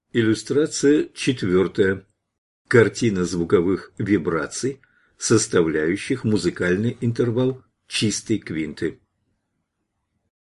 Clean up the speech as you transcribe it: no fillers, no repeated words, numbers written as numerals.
Иллюстрация 4. Картина звуковых вибраций, составляющих музыкальный интервал чистой квинты.